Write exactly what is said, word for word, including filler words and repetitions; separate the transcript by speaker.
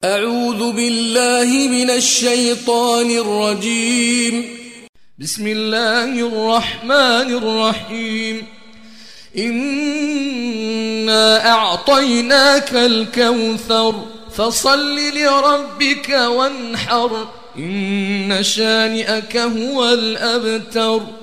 Speaker 1: أعوذ بالله من الشيطان الرجيم. بسم الله الرحمن الرحيم. إنا أعطيناك الكوثر فصل لربك وانحر إن شانئك هو الأبتر.